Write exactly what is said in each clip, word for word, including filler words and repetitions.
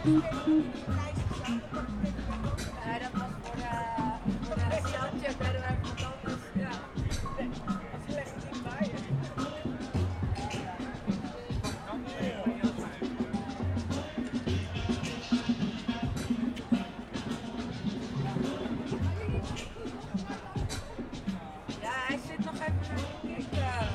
dat was voor de, voor de soundcheck bij de wij van het anders. Ja. Dat leg ik niet bij je. Ja, hij zit nog even naar de kijken.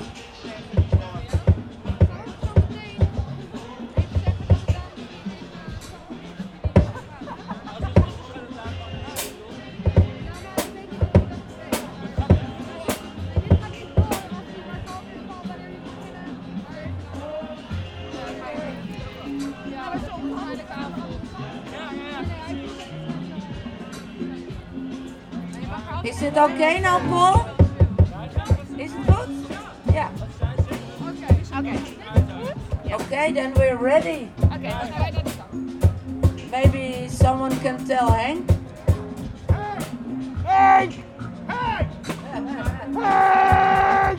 Is het oké okay nou, Paul? Is het goed? Ja. Oké. Oké. Okay, then we're ready. Oké, dan gaan wij naar de kant. Maybe someone can tell Hank. Hank! Hank! Hank!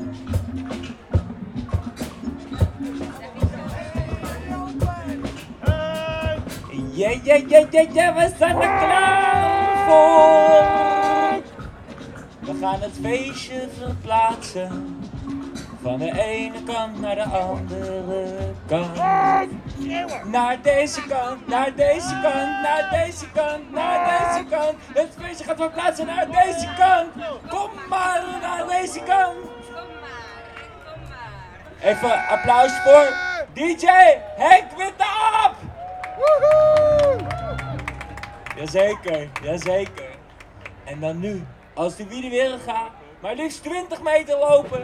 Ja, ja, ja, ja, ja, we zijn er klaar voor. We gaan het feestje verplaatsen. Van de ene kant naar de andere kant. Naar deze kant, naar deze kant, naar deze kant, naar deze kant. Het feestje gaat verplaatsen naar deze kant. Kom maar naar deze kant. Kom maar, kom maar. Even applaus voor D J Henk Winterop. Woehoe! Jazeker, jazeker. En dan nu, als de wielen weer gaat, maar liefst twintig meter lopen.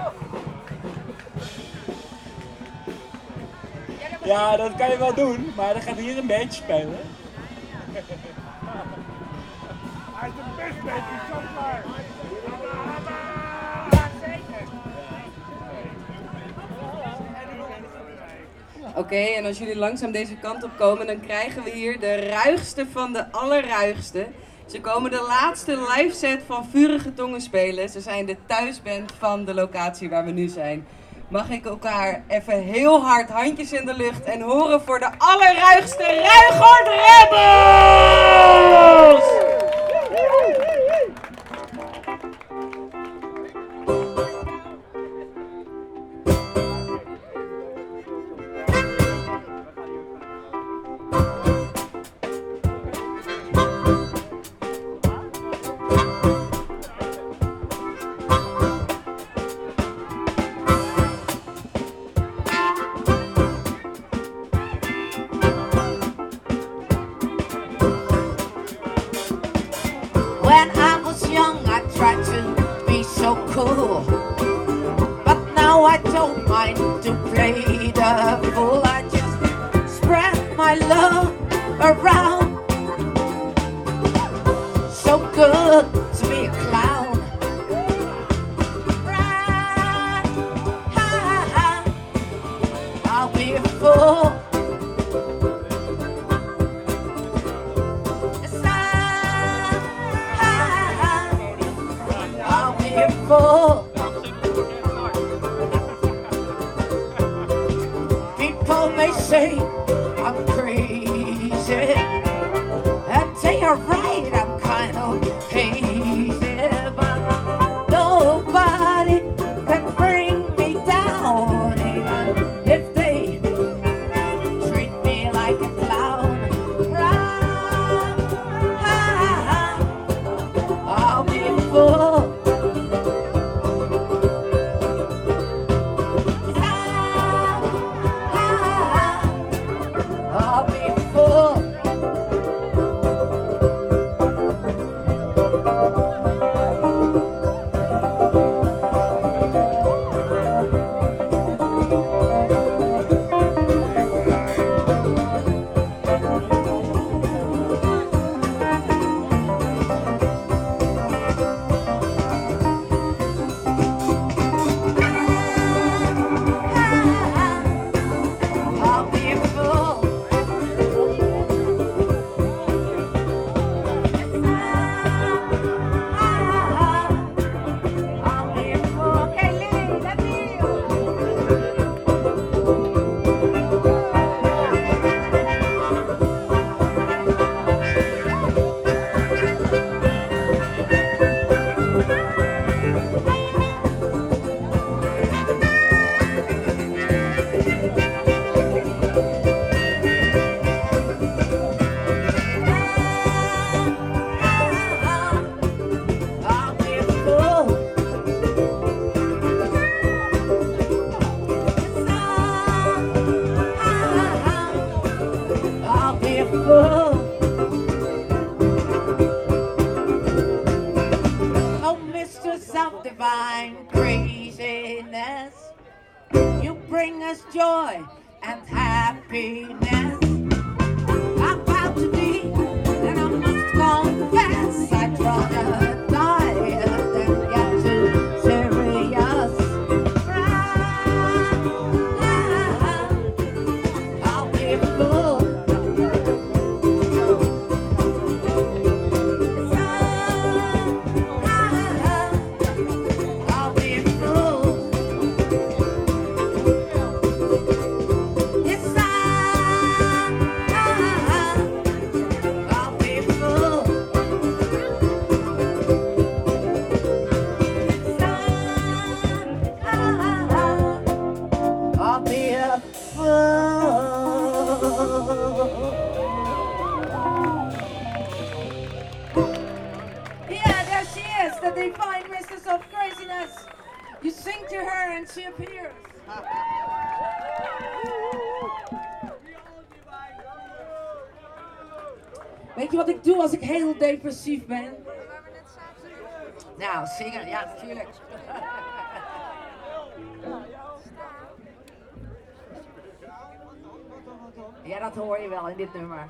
Ja, dat kan je wel doen, maar dan gaan we hier een bandje spelen. Hij is de best met die zo klaar. Ja, zeker. Oké, okay, en als jullie langzaam deze kant op komen, dan krijgen we hier de ruigste van de allerruigste. Ze komen de laatste live set van Vurige Tongen spelen. Ze zijn de thuisband van de locatie waar we nu zijn. Mag ik elkaar even heel hard handjes in de lucht en horen voor de allerruigste Ruigoord Rebels! When I was young, I tried to be so cool. But now I don't mind to play the fool. I just spread my love around. So good to be a clown. Right, ha, ha, I'll be a fool. Beautiful. People may say I'm crazy, and they are right, I'm kind of hazy, but nobody can bring me down, even if they treat me like a clown. Right, I'll be a fool. I'll be a fool. You bring us joy and happiness. I'm proud to be, and I must confess, I'd rather die than get too serious. I'll be a fool. I'll be a fool. Yes, I'll be a fool. I'll be a fool. Yeah, there she is, the divine mistress of craziness. You sing to her and she appears. Weet je wat ik doe als ik heel depressief ben? Nou, zingen, ja, natuurlijk. Ja, dat hoor je wel in dit nummer.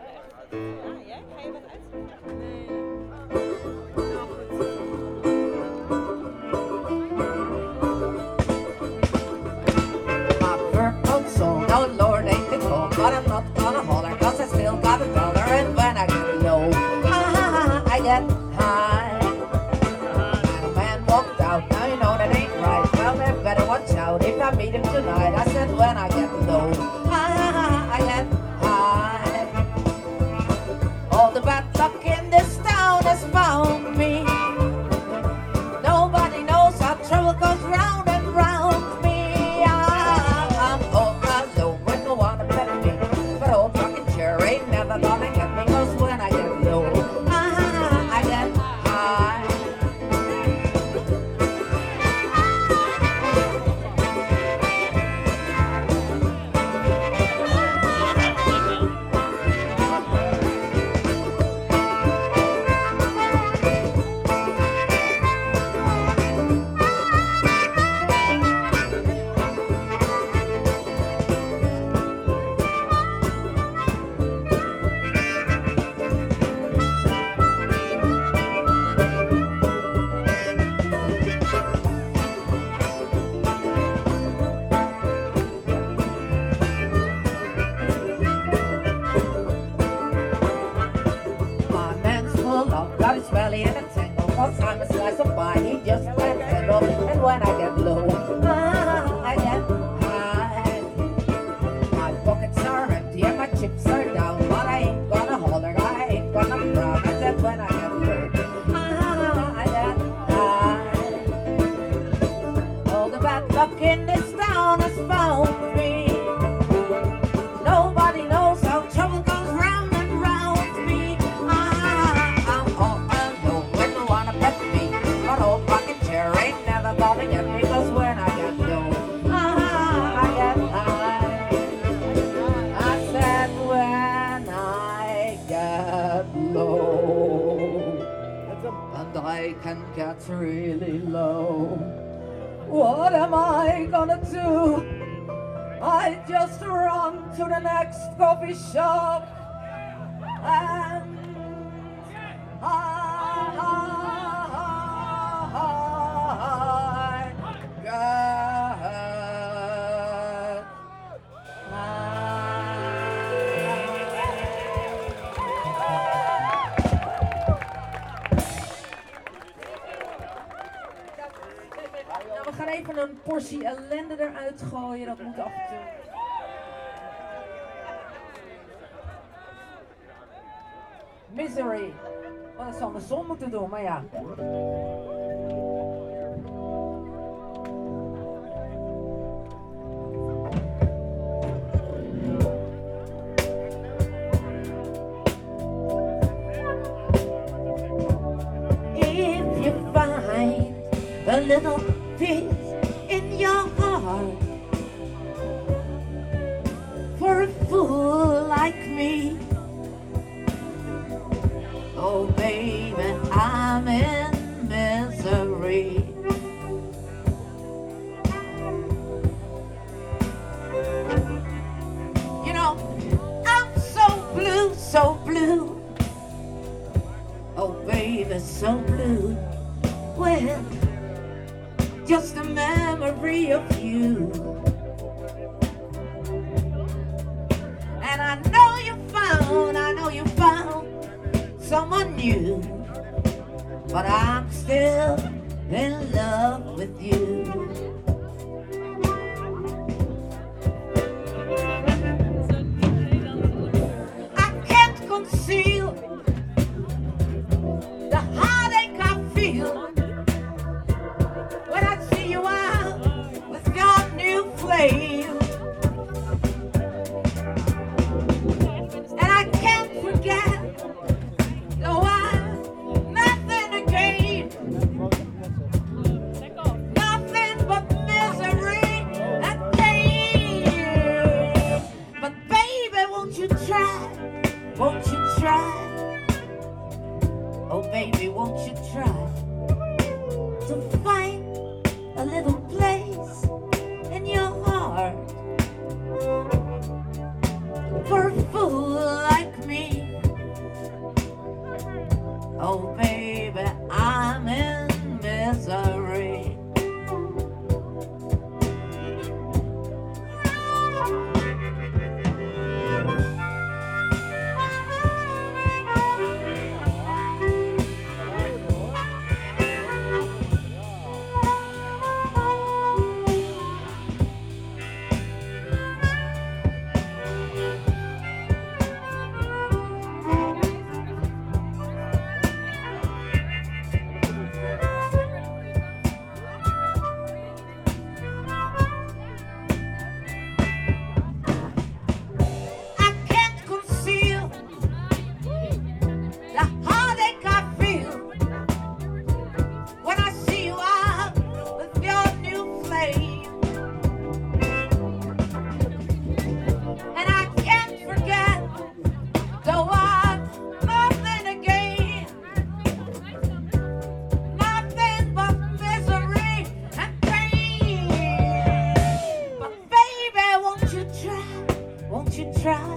My fur coat sold, oh Lord, ain't it cold? But I'm not gonna holler, cause I still got a dollar. And when I get low, ah, I get high. And a man walked out, now you know that ain't right. Well, they better watch out if I meet him tonight. I said when I get low, ah, I get high. All the bad luck in this town has found me. Nobody knows how trouble goes round and round me. Ah, I'm all alone with no one to pet me. But old fucking chair ain't never gonna get me. Cause when I get low, ah, I get high. My man's full of got his belly in a tangle. Cause I'm a slice of pie, he just can't handle. And when I get low, ah, I get high. My pockets are empty and my chips are down. But I ain't gonna holler, I ain't gonna frown. I said when I get low, ah, I get high. All the bad luck in this town has found me. Nobody knows how trouble goes round and round me. Ah, I'm all alone with no one to pet me. But old fucking chair ain't never gonna get me. Cause when I get low, ah, I get high. I said when I get low, and I can get really low, what am I gonna do? I just run to the next coffee shop and I, I get Nou, we gaan even een portie ellende eruit gooien, dat moet af en toe. Misery. Oh, dat zou de zon moeten doen, maar ja. If you find a little peace in your heart for a fool like me, oh baby, I'm in misery. so blue. Well, just a memory of you. And I know you found, I know you found someone new, but I'm still in love with you. I can't conceal the heartache I feel when I see you out with your new flame. And I can't forget, though I'm nothing again, nothing but misery and pain. But baby, won't you try, won't you try? Oh baby, won't you try to find a little place in your heart for a fool like me? Oh baby, I'm in misery. I can't conceal the heartache I feel when I see you out with your new flame. And I can't forget, though I'm nothing again, nothing but misery and pain. But baby, won't you try, won't you try?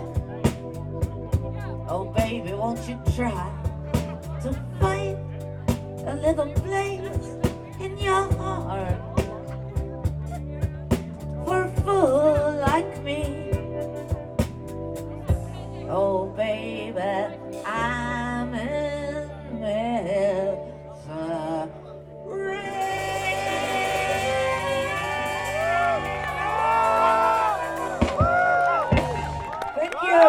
Oh baby, won't you try to find a little place in your heart for a fool like me? Oh baby, I'm in misery. Thank you.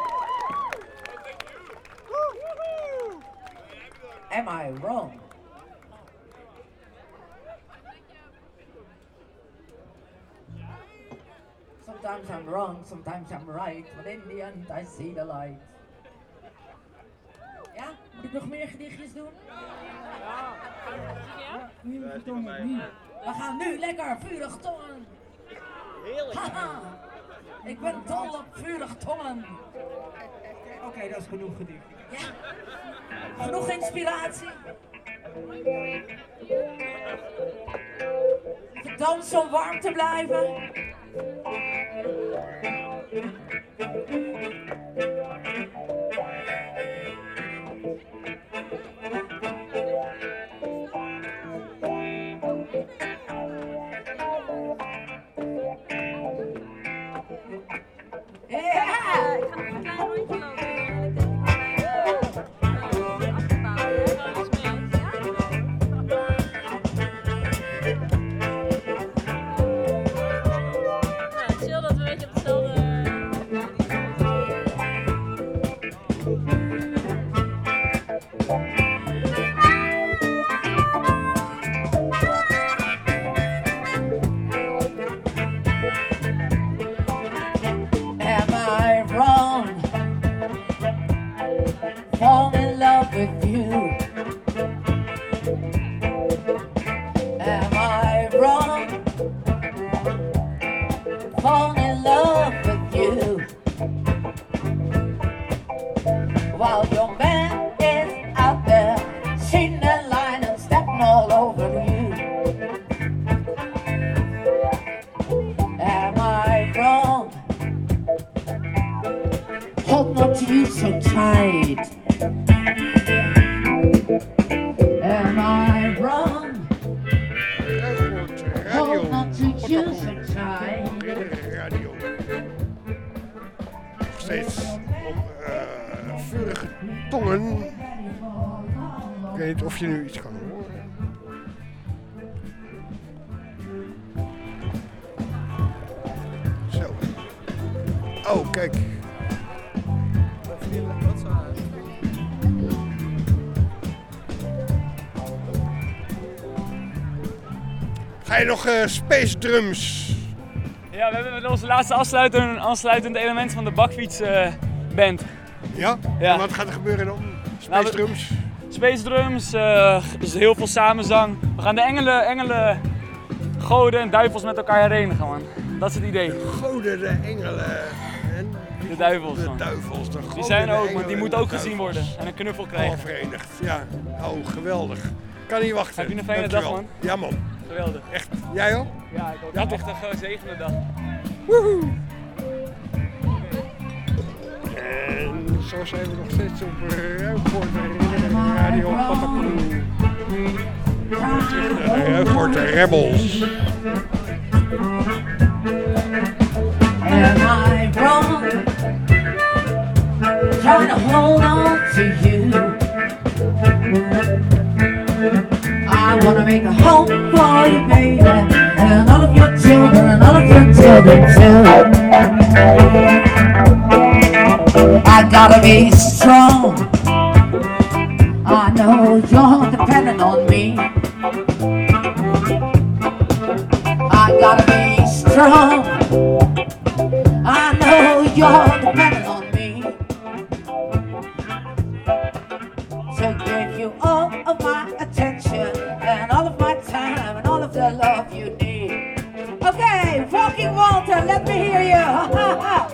Am I wrong? Sometimes I'm wrong, sometimes I'm right, but in the end I see the light. Ja? Moet ik nog meer gedichtjes doen? We gaan nu lekker vurig tongen. Heerlijk. Haha. Ik ben dol op vurig tongen. Oké, dat is genoeg gedicht. Ja? Genoeg inspiratie? Dans om warm te blijven. Ja! Ik ga nog een klein rondje lopen. Chill dat we een beetje op hetzelfde... Am I wrong? Fall in love with you. Am I wrong? Fall in love with you. While your man is out there cheating and lying and stepping all over you. Am I wrong? Hold on to you so tight. steeds op uh, vurige tongen. Ik weet niet of je nu iets kan horen. Zo. Oh, kijk. Ga je nog uh, space drums? Ja, we hebben met onze laatste afsluitende, afsluitende element van de bakfiets uh, band. Ja? Ja? En wat gaat er gebeuren dan? Space nou, we, drums? Space drums, uh, dus heel veel samenzang. We gaan de engelen, engelen, goden en duivels met elkaar herenigen, man. Dat is het idee. De goden, de engelen en de duivels, de man. duivels, de goden, die zijn er ook, man. Die moeten ook gezien worden en een knuffel krijgen. Al verenigd, ja. Oh, geweldig. Kan niet wachten. Heb je een fijne Dankjewel. dag, man? Ja, man. Geweldig. Echt. Jij ook? Ja, ik ook. Ja, echt een gezegende dag. Woehoe! En zo zijn we nog steeds op Ruigoord Radio Papa Koen. De Ruigoord Rebels. Am I wrong? Trying to hold on to you. I wanna make a home for you, baby, and all of your children, and all of your children too. I gotta be strong. I know you're depending on me. I gotta be strong. I know you're depending on me to give you all of my attention and all of my time and all of the love you need. Okay, Walking Walter, let me hear you.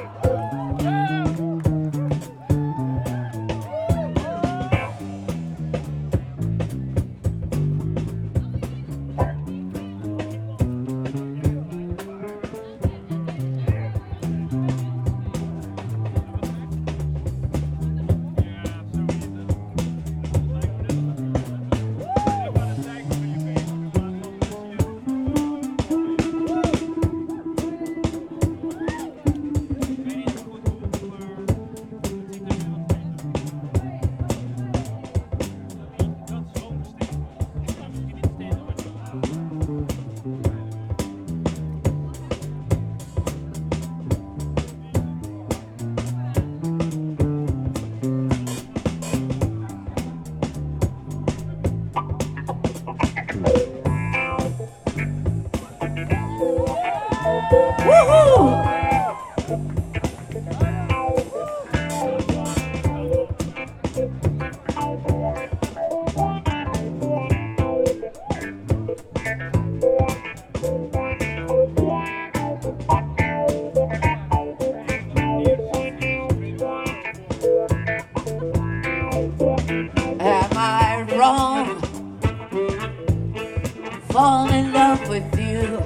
Fall in love with you.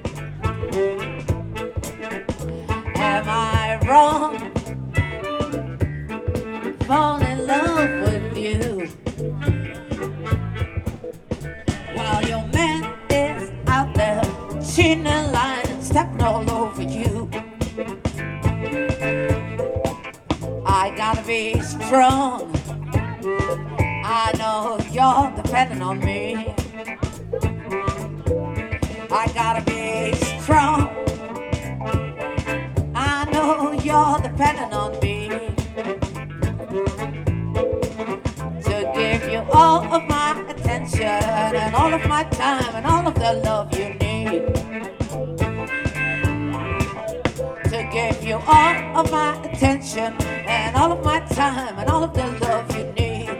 Am I wrong? Fall in love with you. While your man is out there cheating and lying and stepping all over you. I gotta be strong. I know you're depending on me. I gotta be strong. I know you're depending on me to give you all of my attention and all of my time and all of the love you need. To give you all of my attention and all of my time and all of the love you need.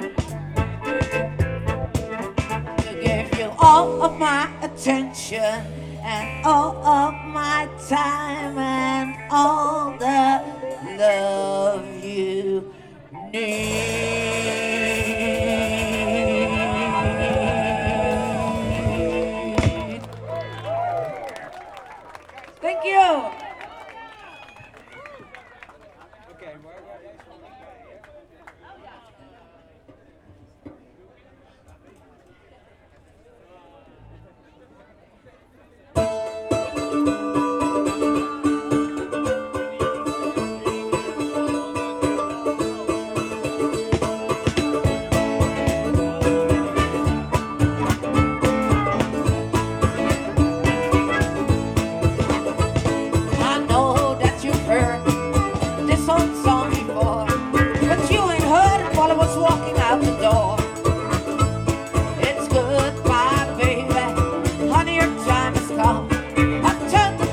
To give you all of my attention and all of my time and all the love you need. Thank you.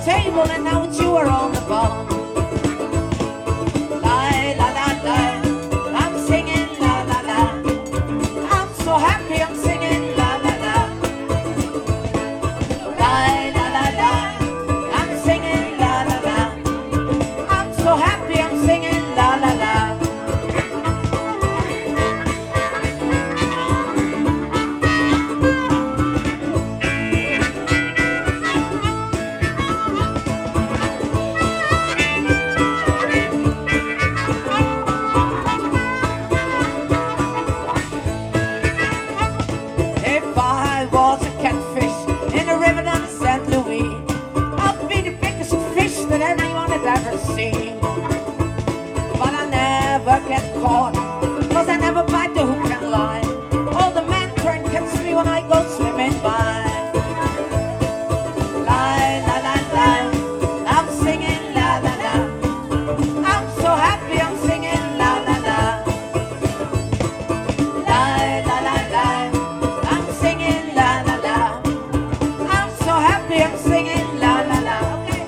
table and now it's you are on the ball. La la la la, I'm singing la la la. I'm so happy I'm singing la la la. La la la la, I'm singing la la la. I'm so happy I'm singing la la la. If I was a catfish in a river down Saint Louis, I'd be the biggest fish that anyone had ever seen. But I never get caught, cause I never bite the hook and line. All the men try and catch me when I go swimming by. La la la la, I'm singing la la la. I'm so happy I'm singing la la la. La la la la, I'm singing la la la. I'm so happy I'm singing la la la.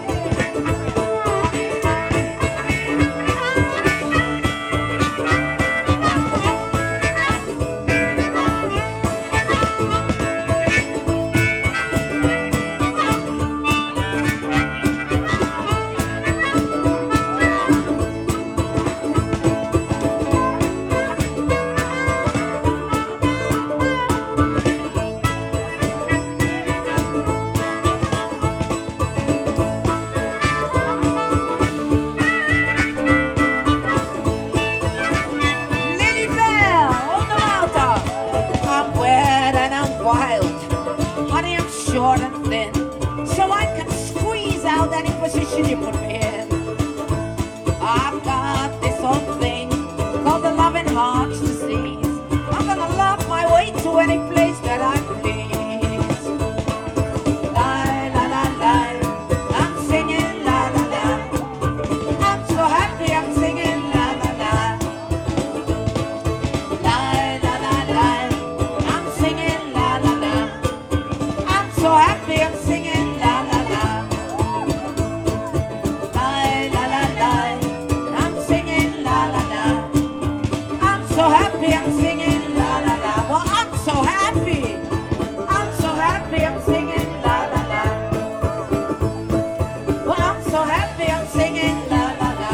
Lily Bell on the mountain. I'm wet and I'm wild. Honey, I'm short and thin, so I can squeeze out any position you put me in. I've got this old thing called the loving heart's disease. I'm gonna love my way to any place that I please. La la la la, I'm singing la la la. I'm so happy I'm singing la la la. La la la la, I'm singing la la la. I'm so happy I'm singing la la la. La la la la, I'm singing la la la. I'm so happy I'm singing la la la. Well, I'm so happy. I'm so happy I'm singing la la la. Well, I'm so happy I'm singing la la la.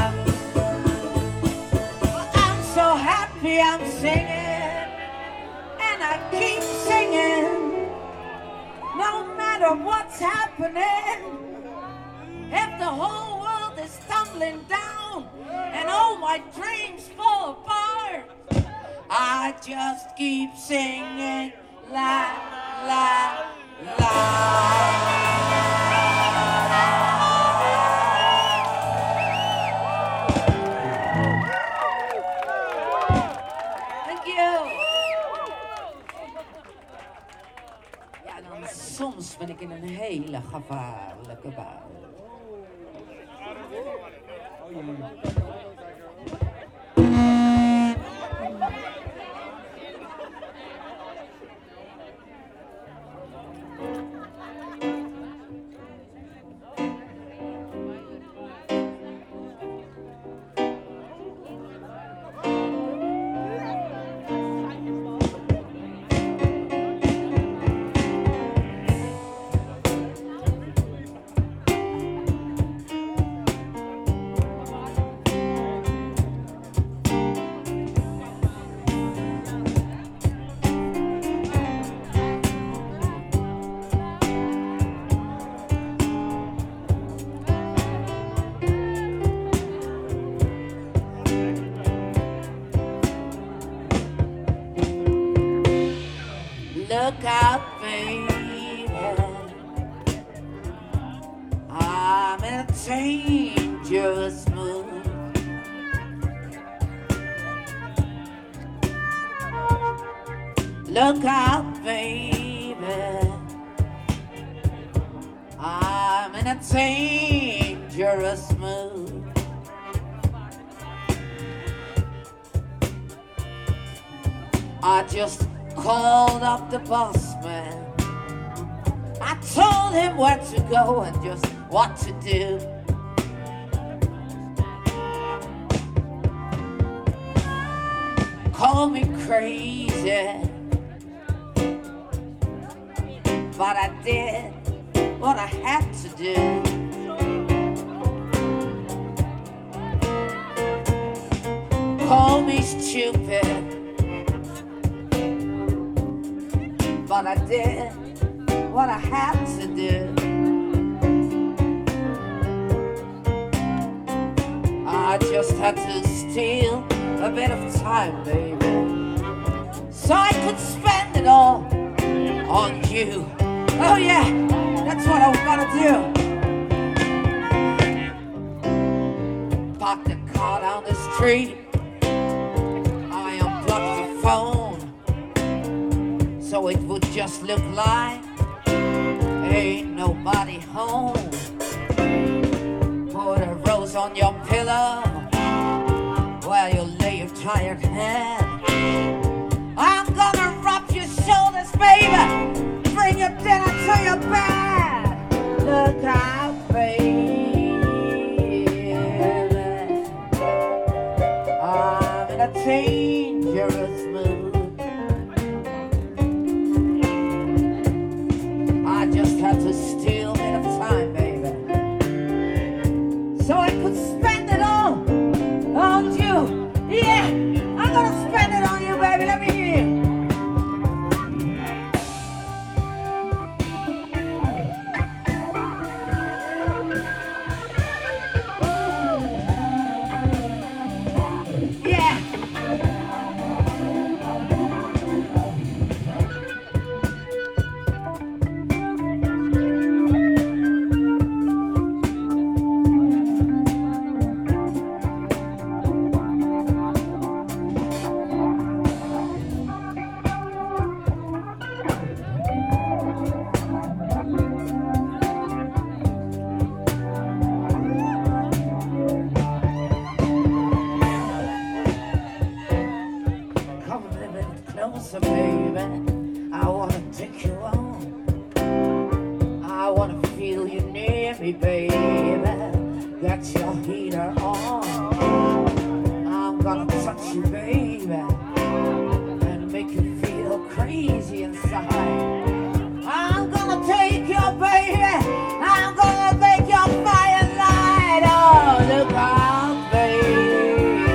Well, I'm so happy I'm singing, and I keep singing, no matter what's happening. If the whole world is tumbling down and all my dreams fall apart, I just keep singing la la la. Thank you. Ja, dan soms ben ik in een hele gevaarlijke bui. Look out, baby, I'm in a dangerous mood. Look out, baby, I'm in a dangerous mood. I just called up the boss man. I told him where to go and just what to do. Call me crazy, but I did what I had to do. Call me stupid, but I did what I had to do. I just had to steal a bit of time, baby, so I could spend it all on you. Oh yeah, that's what I'm gonna do. Park the car down the street, I unplugged the phone, so it would just look like ain't nobody home. Put a rose on your pillow while you lay your tired head. I'm gonna rub your shoulders, baby, bring your dinner to your bed. Look out, baby, I'm in a dangerous mood. I just had to steal a bit of time, baby, so I could spend it all on you. Yeah, I'm gonna spend it on you, baby. Let me hear you. Yeah. Come a little bit closer, baby. I wanna take you on. I wanna feel you near me, baby. Got your heater on. I'm gonna touch you, baby, and make you feel crazy inside. I'm gonna take your baby. I'm gonna make your fire light. Oh, look out, baby.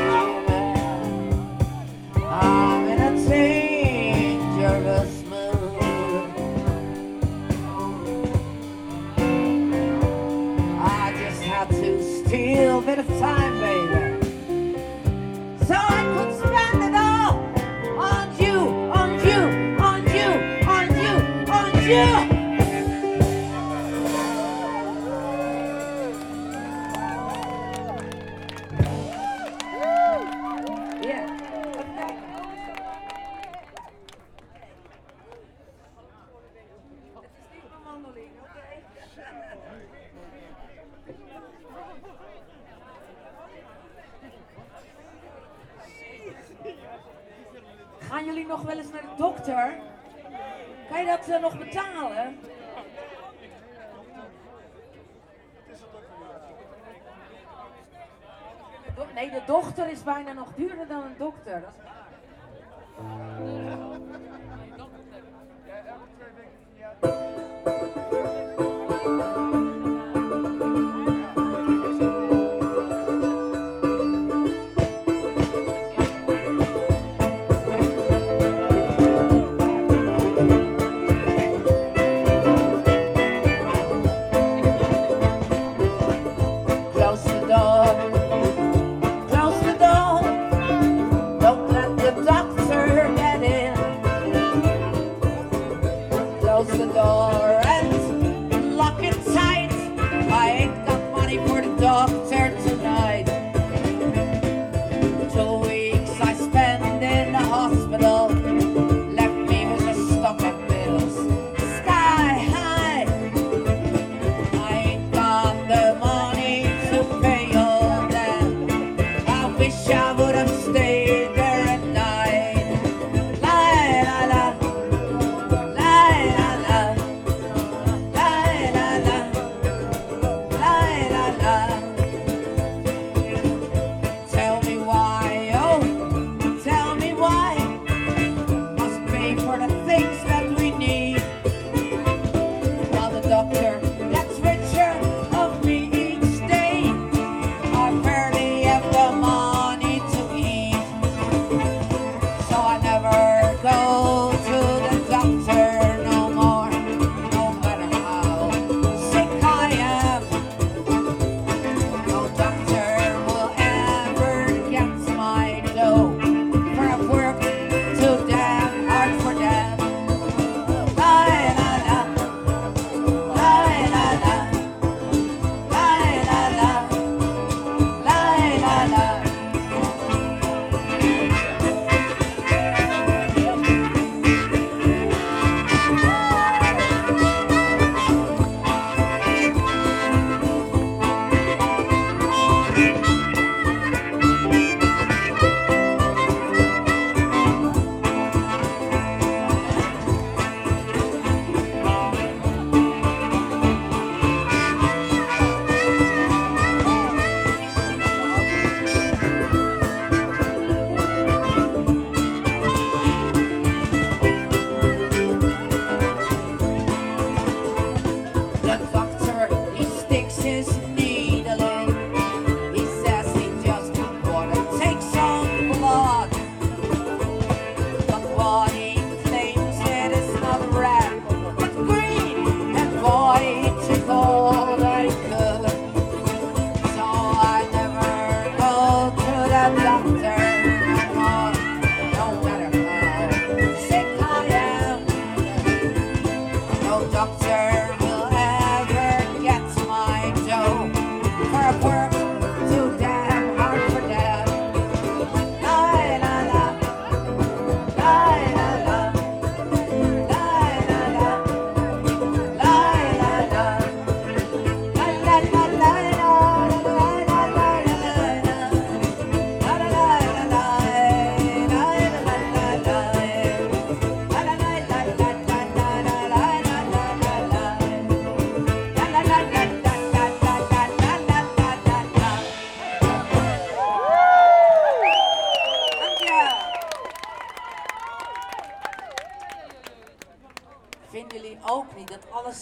I'm in a dangerous mood. I just had to steal a bit of time, baby, so I could spend it all on you, on you, on you, on you, on you. Yeah. Gaan jullie nog wel eens naar de dokter? Kan je dat uh, nog betalen? Do- Nee, de dochter is bijna nog duurder dan een dokter. Dat is... Close the door, close the door, don't let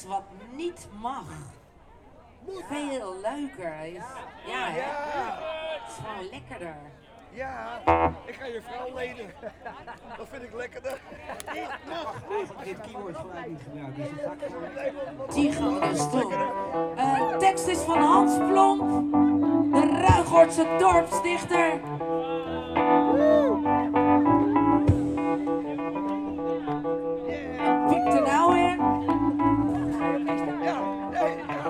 wat niet mag. Veel leuker. Is, ja, hè? Het is gewoon lekkerder. Ja, ik ga je vrouw lenen. Dat vind ik lekkerder. Dit keyword gelijk niet gebruikt, dus dat ga ik gewoon... Die gaan we dus doen. Uh, tekst is van Hans Plomp, de Ruigoortse dorpsdichter. Piept er nou in? Ja, nee, ja.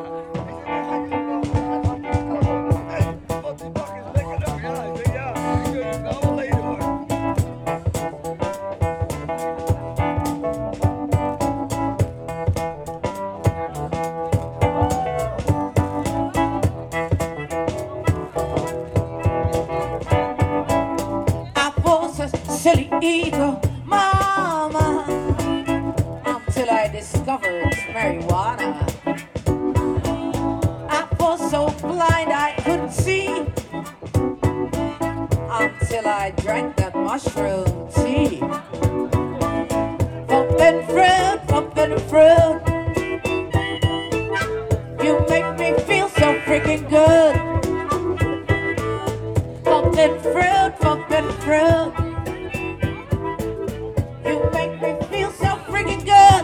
Want die bak is lekkerder. Ja, ik denk ja, ik kun je vrouw wel lenen hoor. Silly eagle, mama, until I discovered marijuana. I was so blind I couldn't see, until I drank that mushroom tea. Forbidden fruit, forbidden fruit, you make me feel so freaking good. Forbidden fruit, forbidden fruit, you make me feel so freaking good.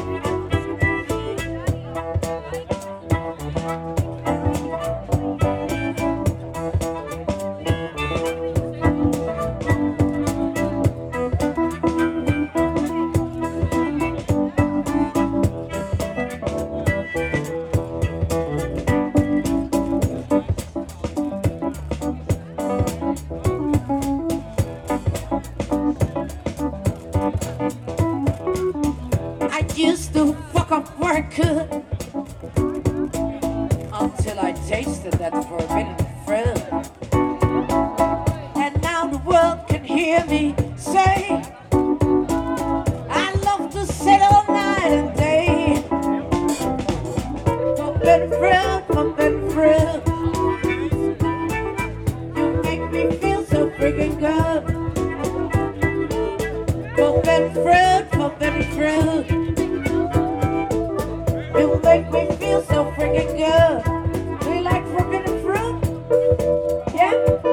Used to fuck up where I could, until I tasted that forbidden fruit. And now the world can hear me say, I love to sit all night and day. Forbidden fruit, forbidden fruit, you make me feel so freaking good. Forbidden fruit, forbidden fruit, you make me feel so freaking good. Do you like forbidden fruit? Yeah?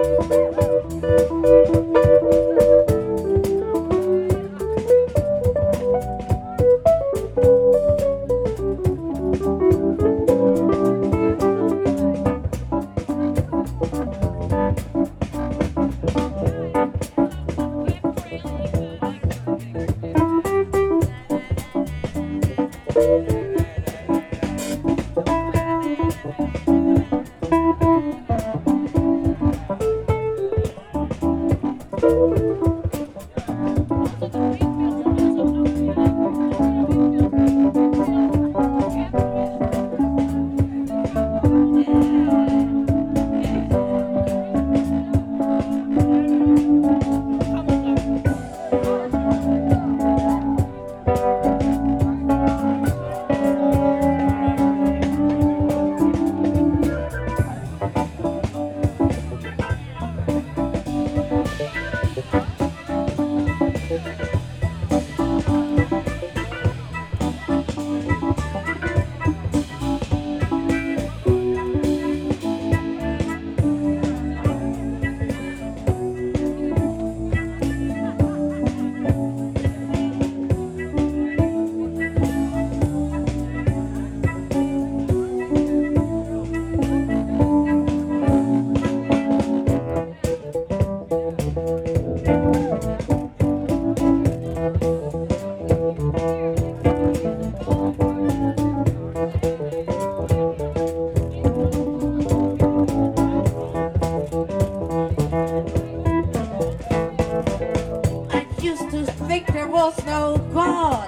was no God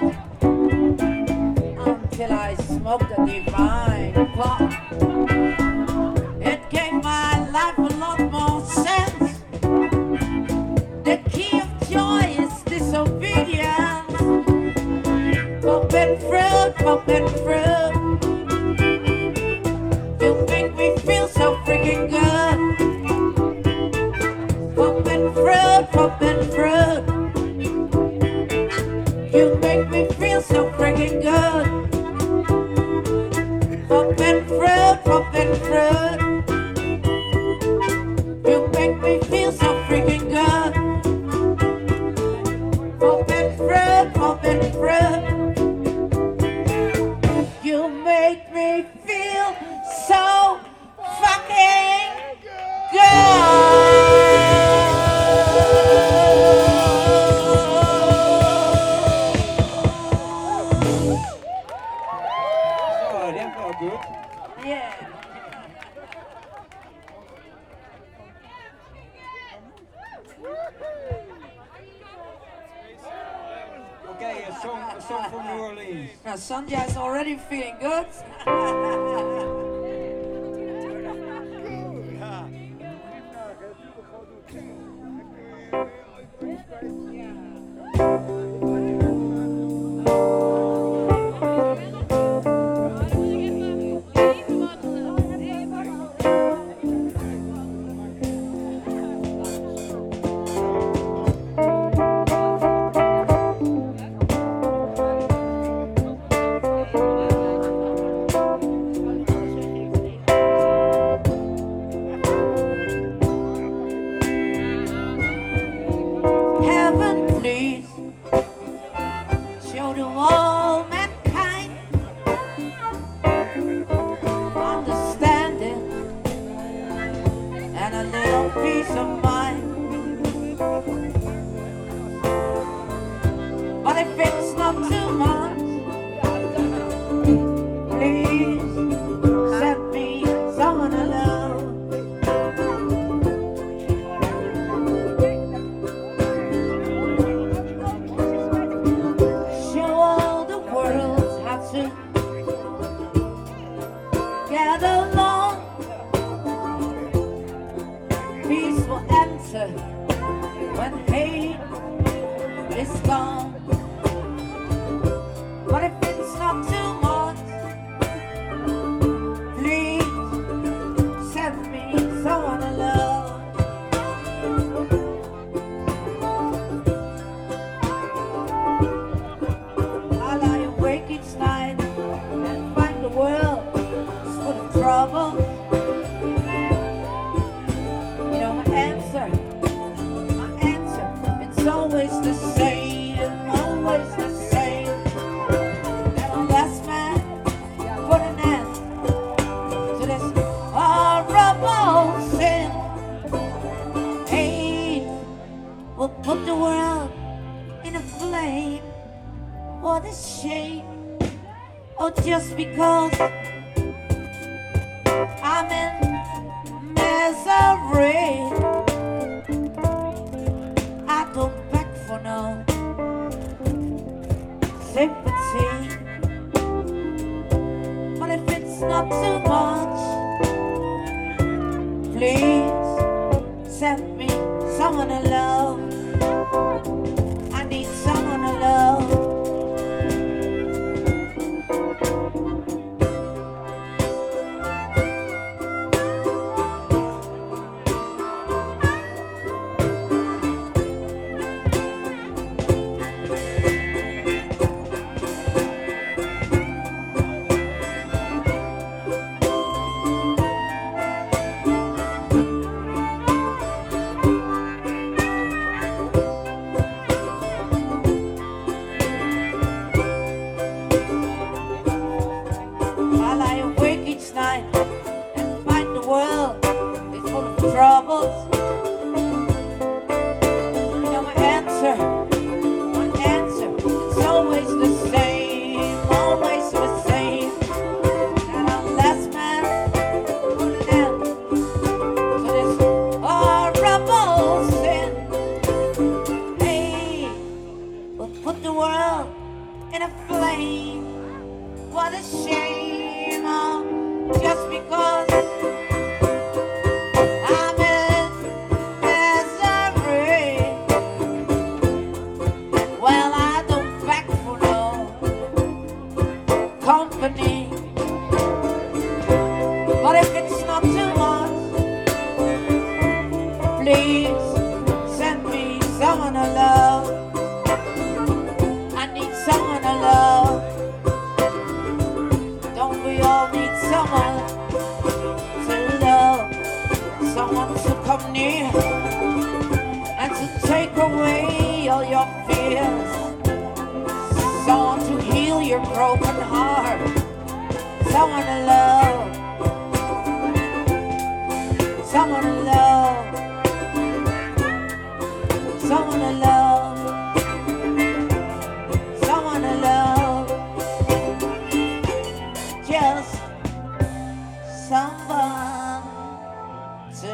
until I smoked a divine pot. It gave my life a lot more sense. The key of joy is disobedience. Forbidden fruit, forbidden fruit. You make me feel so freaking good. Forbidden fruit, forbidden fruit. You make me feel so freaking good. make me feel so freaking good. Forbidden fruit, forbidden fruit. You make me feel so fucking good. Oh, that felt good. Yeah. Okay, a song, a song from New Orleans. Now Sandhya is already feeling good. Heaven, please show to all mankind understanding and a little peace of mind. But if it's not too much, please send me someone to love. Show all the world how to get along. Peace will enter when hate is gone. But if it's not too much, please send me someone to love. I lie awake each night and find the world is full of trouble. You know my answer, my answer, it's always the same, always the same. And the last man put an end to this horrible sin. Hate will put the world in a flame. What a shame. Oh, just because I'm in misery, I don't beg for no sympathy. But if it's not too much, please send me someone to love. I need someone to love. I lie awake each night and find the world is full of troubles. You know my answer, my answer, it's always the same, always the same. And unless man put an end to this horrible sin, hey, we'll put the world in a flame. What a shame, oh, just because I'm in misery. Well, I don't beg for no company. But if it's not too much, please send me someone to love. I need someone to love. Don't we all need someone to love, someone to come near? your fears, someone to heal your broken heart, someone to love, someone to love, someone to love, someone to love, just someone to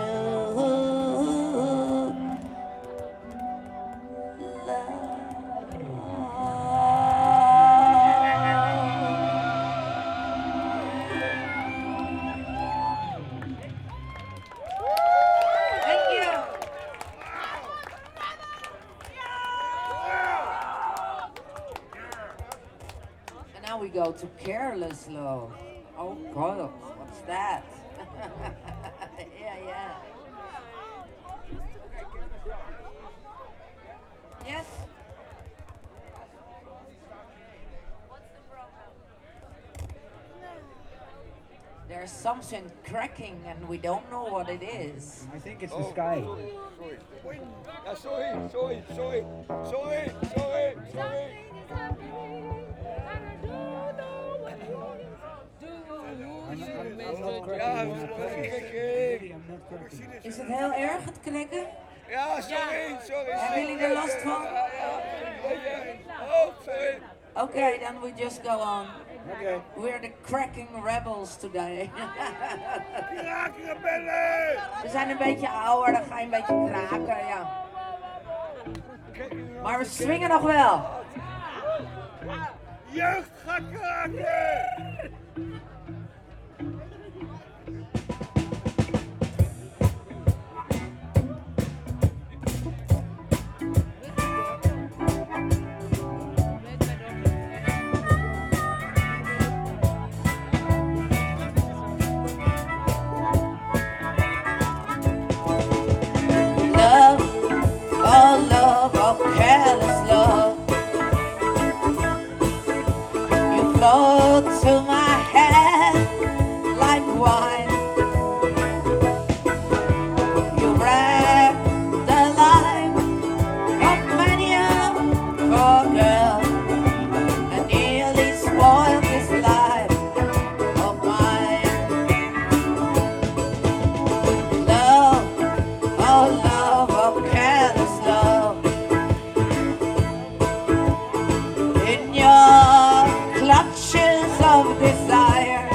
we go to Careless Love. Oh God, what's that? yeah, yeah. Yes? There's something cracking and we don't know what it is. I think it's the sky. Sorry, sorry. Ja, sorry, sorry, sorry, sorry, sorry, sorry. Is het heel erg, het knikken? Ja, sorry, sorry. Hebben jullie er last van? Oh, sorry. Okay, then we just go on. Okay. We're the cracking rebels today. Krakenrebellen! We zijn een beetje ouder, dan ga je een beetje kraken, ja. Maar we swingen nog wel. Jeugd gaat kraken! Oh love, oh careless love, you float to my head like wine. You wrap the life of many a poor girl and nearly spoiled this life of mine. Love, oh love, oh careless love, in your clutches of desire,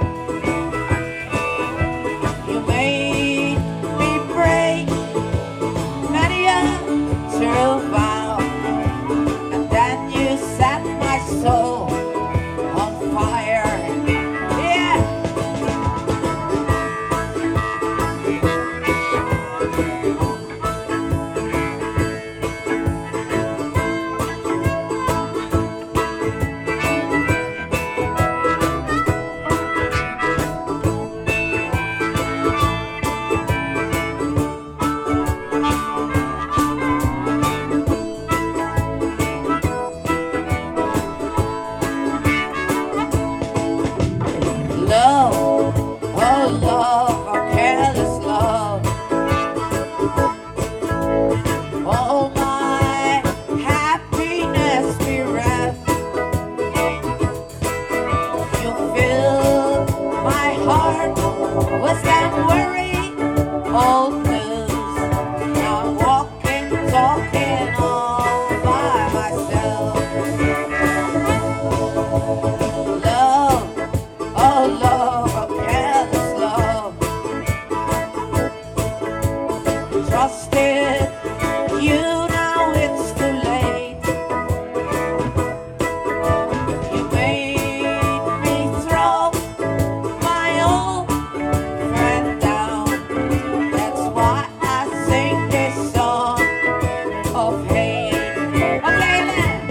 you made me break many a true vow, and then you set my soul on fire. Yeah. Love, oh love, oh careless love, oh my happiness bereft. You fill my heart with that worry, old blues. Now I'm walking, talking all by myself. Love, oh love, oh careless love, trusted you, now it's too late. You made me throw my old friend down. That's why I sing this song of hate. Okay then.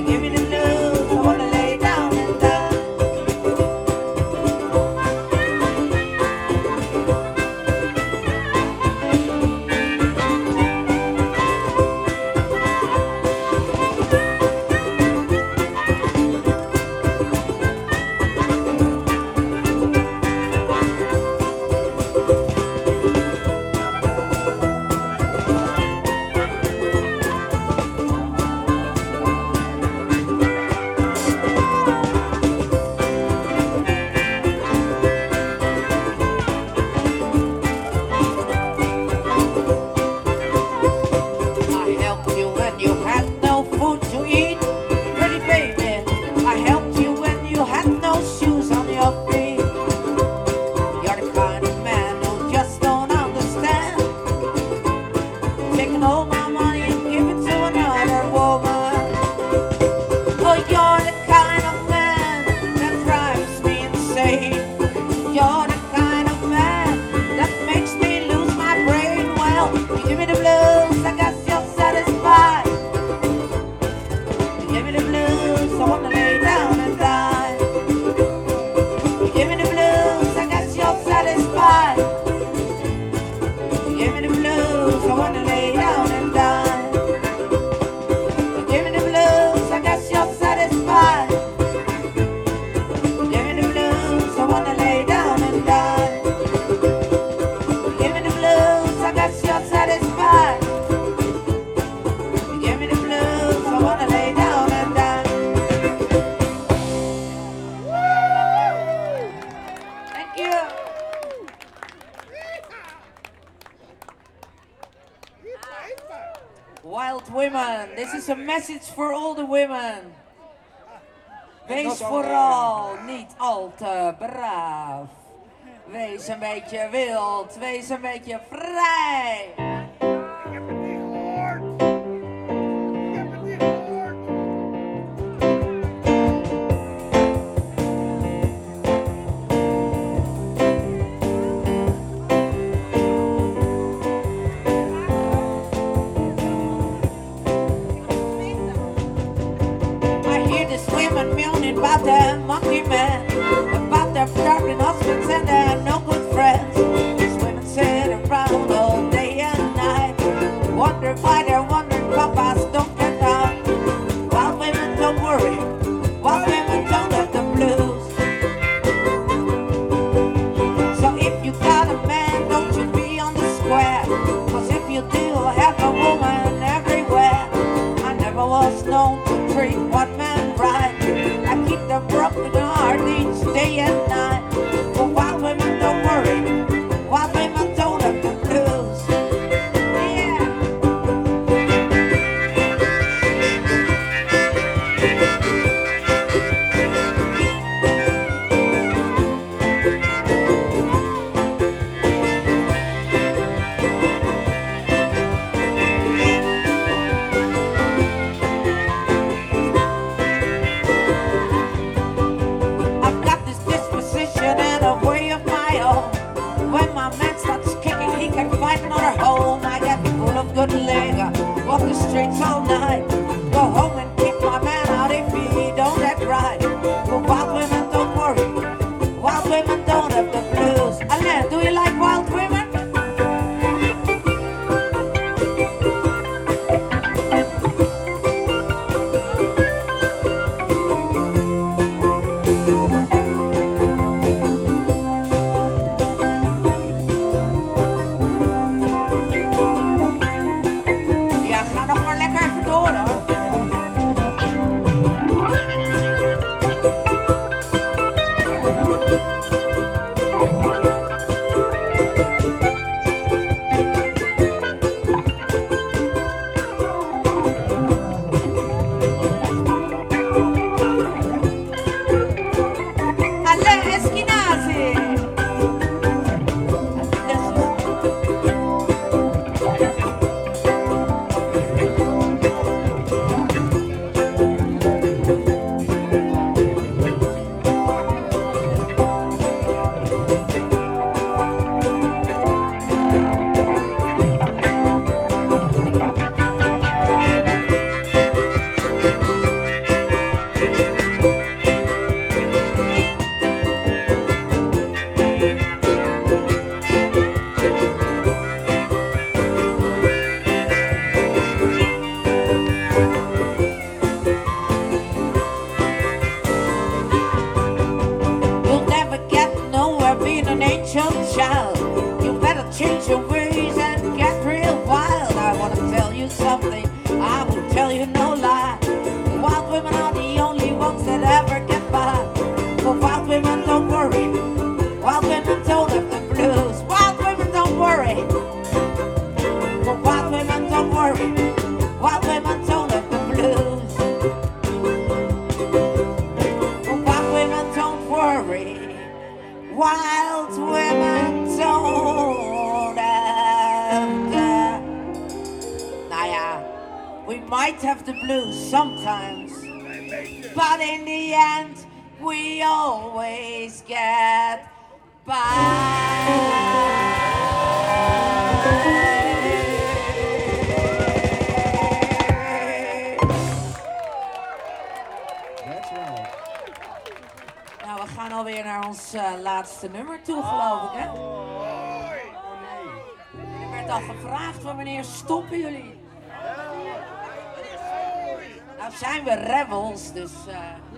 Give me the blues, I wanna lay down and die. I helped you when you had no food to eat. Pretty baby, I helped you when you had no shoes on your feet. You're the kind of man who just don't understand. Taking all my money and give it to another woman. Oh, you're the kind of man that drives me insane. You're the kind of man that makes me lose my brain. Well, you give me the blues, I guess you're satisfied. You give me the blues, I wanna lay down and die. You give me the blues, I guess you're satisfied. You give me the blues, I wanna lay down and die. You give me the blues, I guess you're satisfied. You give me the blues, I wanna lay down and die. You give me the blues, I guess you're satisfied. You give me the blues, I wanna lay down and die. Thank you. Wild women, this is a message for all the women. Wees vooral niet al te braaf. Wees een beetje wild, wees een beetje vrij. Ik heb het niet gehoord. Ik heb het niet gehoord. I hear these women moaning about their monkey men, about their starving husbands and their no good friends. These women sit around all day and night, wonder why their wondering papas don't get out. Wild women don't worry, wild women don't have the blues. So if you got a man, don't you be on the square, cause if you do have a woman everywhere. I never was known to treat one man right. I keep them broken heart each day and night. But wild women don't worry, wild women don't have the blues. Yeah. child. You better change your ways and get real wild. I wanna tell you something, I will tell you no lie. Wild women are the only ones that ever get by. For wild women don't worry, wild women don't have the blues. Wild women don't worry, for wild women don't worry, wild women don't have the blues. For wild women don't worry, wild women don't have the... Now yeah, we might have the blues sometimes, but in the end, we always get by. That's right. Nou, we gaan alweer naar ons uh, laatste nummer toe, geloof ik, hè? Er werd al gevraagd van wanneer stoppen jullie? Nou zijn we rebels, dus... Uh...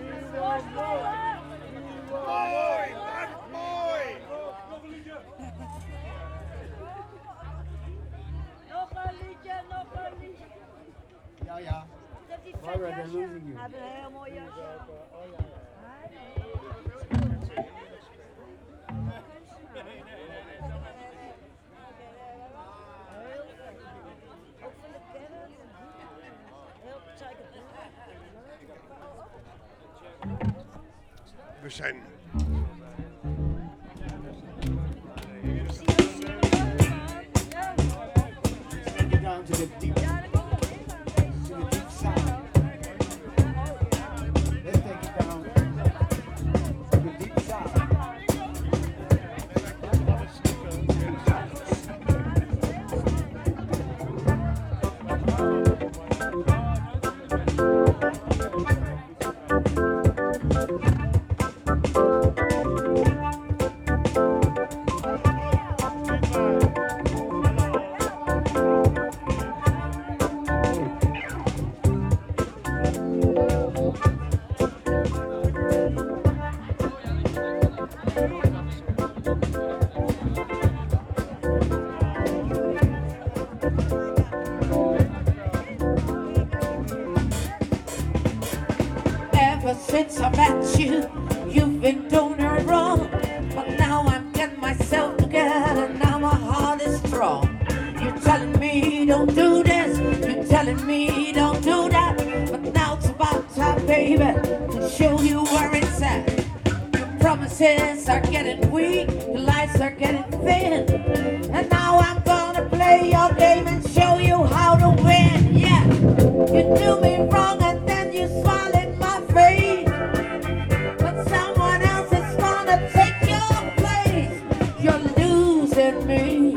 Nog een liedje, nog een liedje. Ja, ja. Dat is Why were they losing you? Hij heeft een heel mooi jasje. Ook van de kennis. Heel zeker. We zijn Take it down to the deep, to the deep side. Let's take it down to the deep side. Ever since I met you, you've been doing her wrong. But now I'm getting myself together, now my heart is strong. You're telling me don't do this, you're telling me don't do that. But now it's about time, baby, to show you where it's at. Your promises are getting weak, your lies are getting thin. And now I'm gonna play your game and show you how to win, yeah. You do me wrong and then you smile in my face. But someone else is gonna take your place. You're losing me.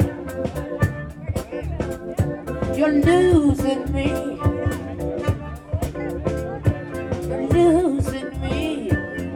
You're losing me. You're losing me.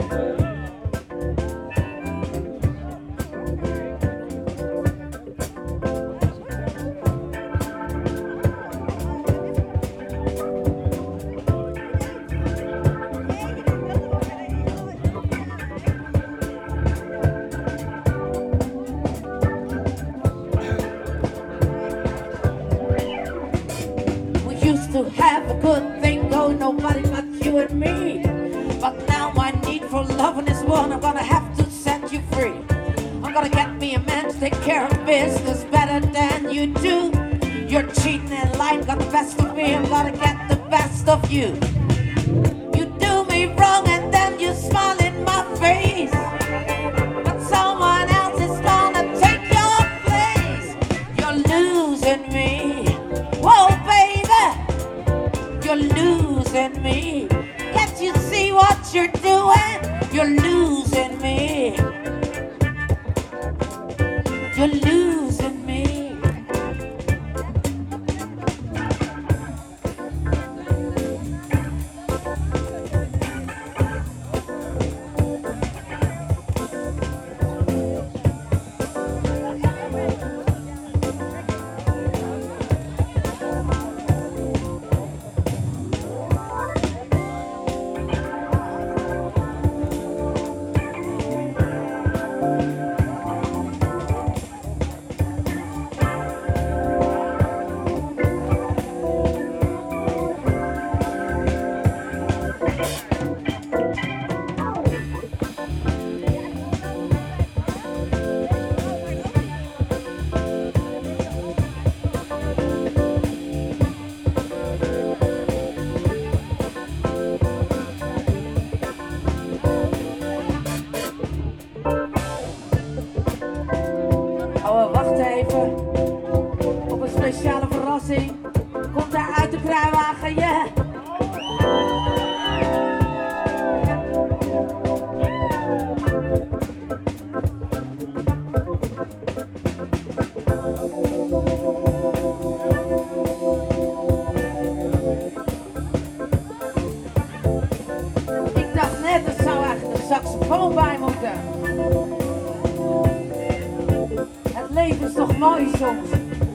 We used to have a good thing going, nobody but you and me. But now my need for loving is one, I'm gonna have to set you free. I'm gonna get me a man to take care of business better than you do. You're cheating and lying, got the best of me, I'm gonna get the best of you. You do me wrong and then you smile in my face. But someone else is gonna take your place. You're losing me. Whoa, baby, you're losing me. Can't you see what you're doing? You're losing me. You're losing me. microfoon bij moeten. Het leven is toch mooi soms.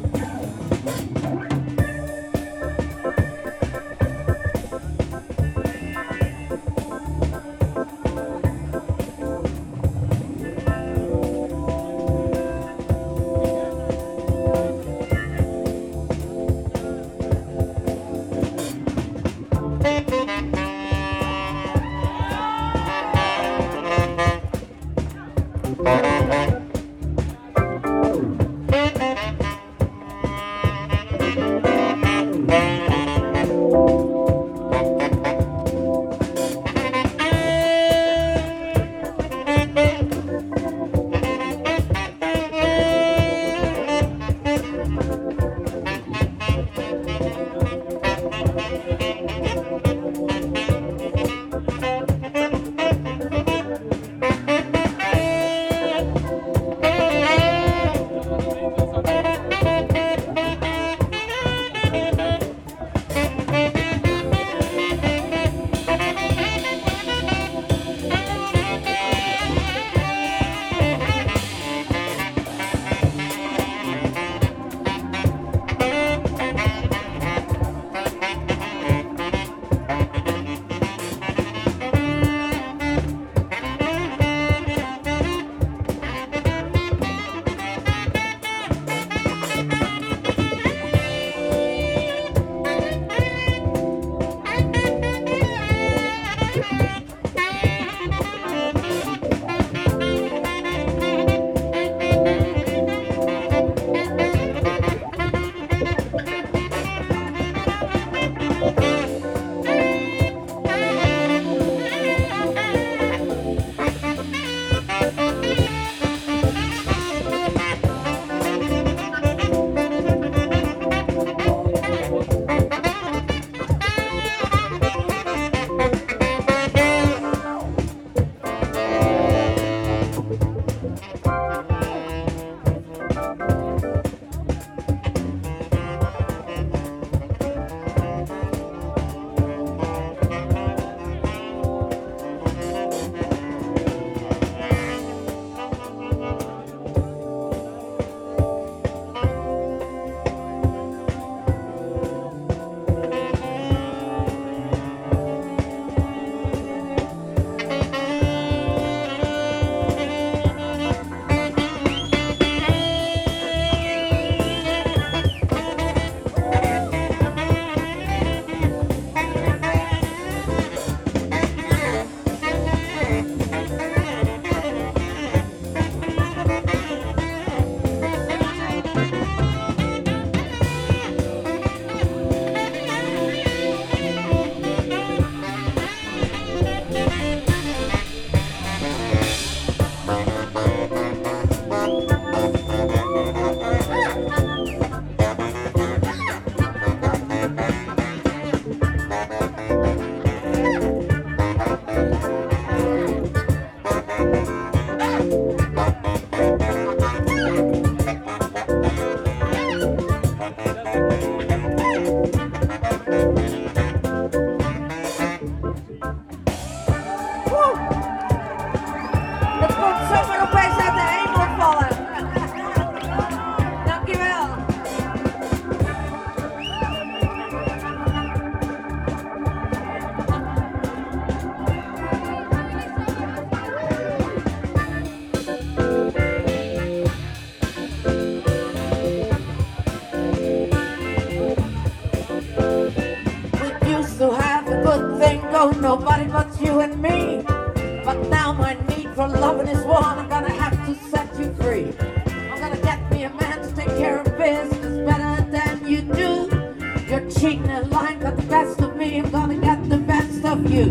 Nobody but you and me. But now my need for loving is one. I'm gonna have to set you free. I'm gonna get me a man to take care of business better than you do. You're cheating and lying, got the best of me. I'm gonna get the best of you.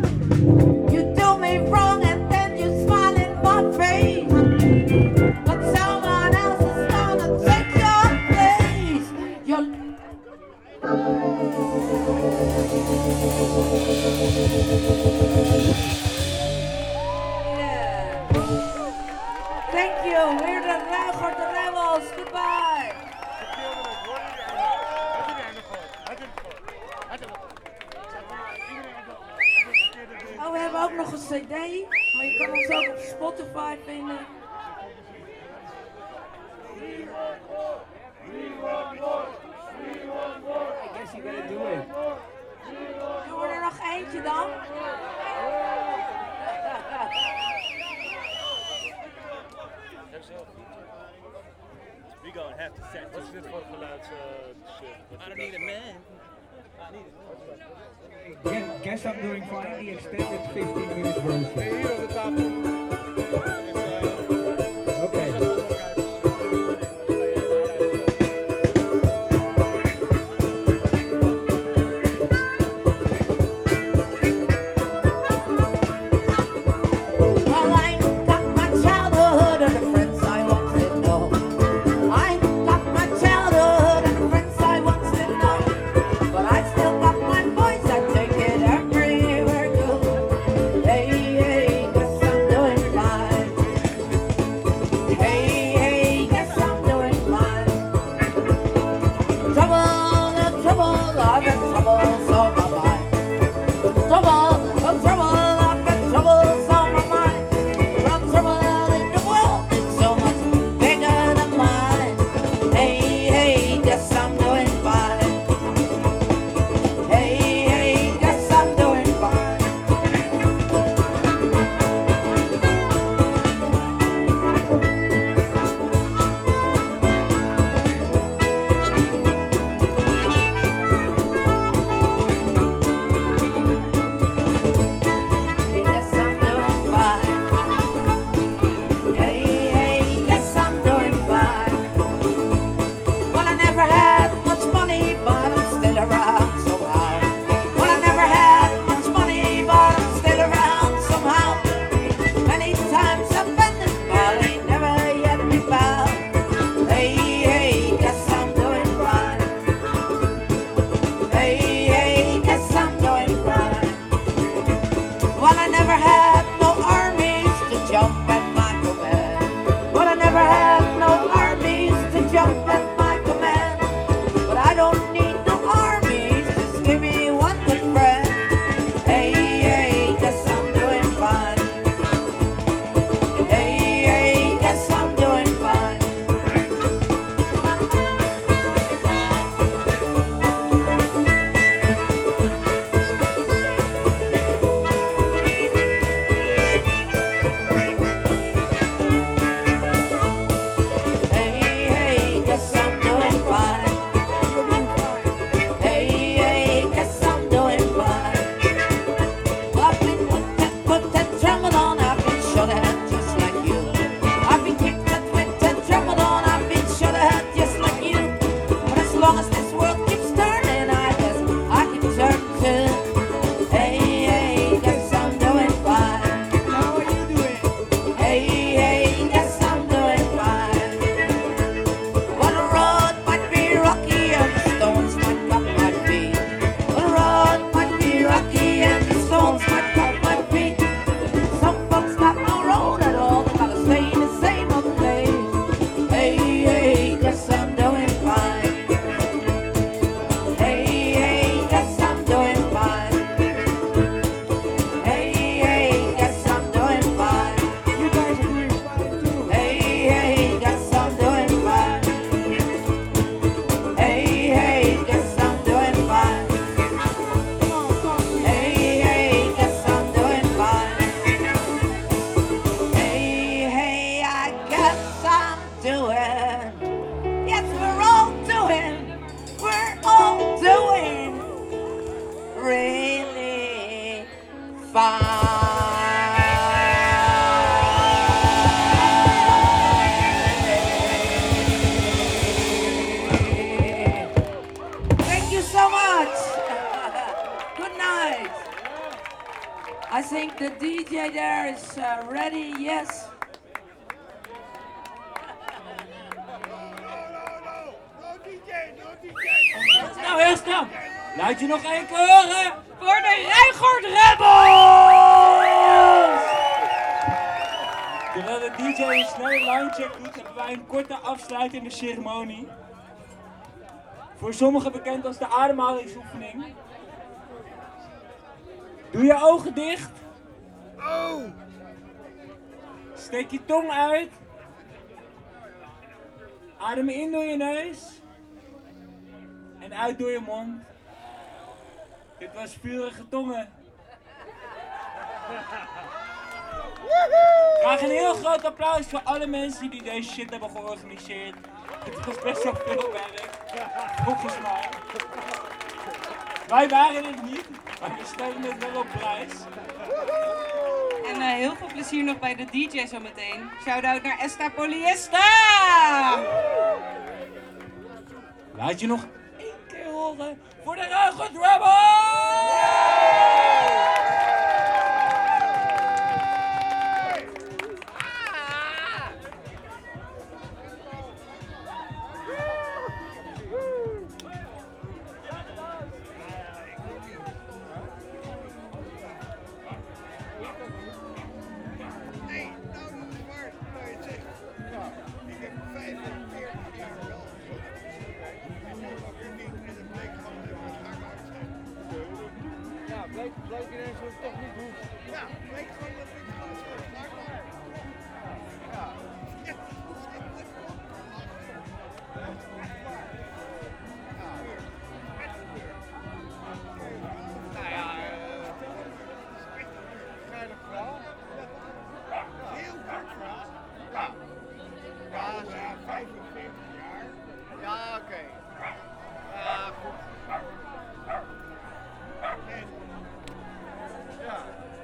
You do me wrong and then you smile in my face. But someone else is gonna take your place. You're Yeah. Thank you. We're the Ruiger, the Rebels. Goodbye. Oh, we hebben ook nog een cd, maar je kan ons ook op Spotify vinden. I guess you gotta do it. Doen we er nog eentje dan? We gonna have to set. Wat is dit voor geluid? I don't need a man. Guess, guess I'm doing fine. The extended fifteen minute version. Hier op de tafel. Okay. I think the D J there is uh, ready, yes. Nou, heel snel. Laat je nog één keer horen. Voor de Ruigort Rebels! Terwijl de D J een snelle linecheck doet, hebben wij een korte afsluitende ceremonie. Voor sommigen bekend als de ademhalingsoefening. Doe je ogen dicht Oh! Steek je tong uit. Adem in door je neus. En uit door je mond. Dit was Vurige Tongen. Graag een heel groot applaus voor alle mensen die deze shit hebben georganiseerd. Het was best wel veel werk. Volgens mij. Wij waren het niet, maar we stellen het wel op prijs. En uh, heel veel plezier nog bij de D J zometeen. Shout-out naar Esta Polyester! Laat je nog één keer horen voor de Ruige Rebels! Bleek ineens dat het toch niet hoeft. Ja, bleek gewoon dat ik gewoon zo vaak maak. Ja. Nou ja, geinig verhaal. Heel kort verhaal. Ja. Ja, ze zijn vijfenveertig jaar. Ja, oké. Ja, goed. Ja.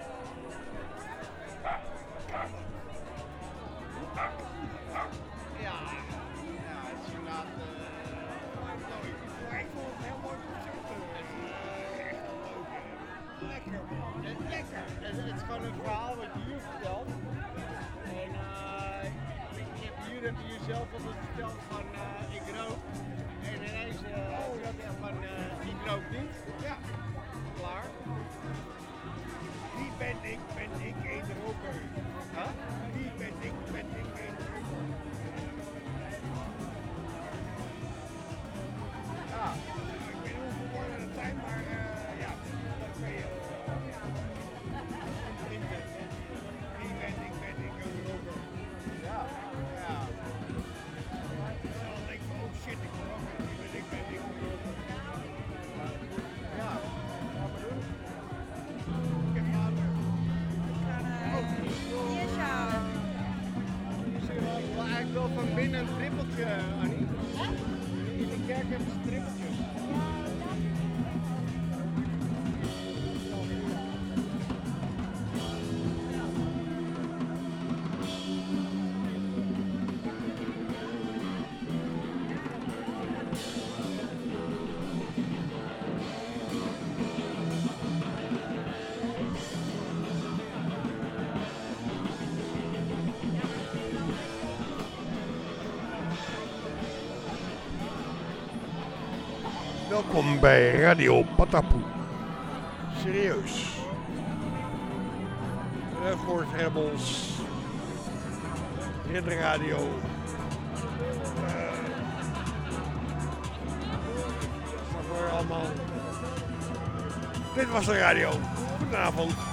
Ja, ja, het is inderdaad uh, ik vond het heel mooi concept. Echt leuk. Lekker man. Het, lekker. Het, het is gewoon een verhaal wat je hier vertelt. En uh, ik, ik heb hier heb je jezelf altijd verteld van uh, ik rook. En ineens uh, oh, dat echt van uh, ik rook niet. Ja. Klaar. Wie ben ik? Ben ik een roker? Huh? Wie ben ik? Ben ik een roker? Ja, ik weet niet hoeveel woorden het zijn, maar uh, ja, dat kan je vinden. Wie ben ik? Ben ik een roker? Ja, ja. Dan denk ik van, oh shit, ik ben roker. Wie ben ik? Ben ik een roker? Ja. Ik heb later. Ik wil eigenlijk wel van binnen een trippeltje, Annie. In de kerk hebben ze trippeltjes. Welkom bij Radio Patapoe. Serieus. Ruigoord Rebels. Ridder Radio. Uh, wat voor allemaal. Dit was de radio. Goedenavond.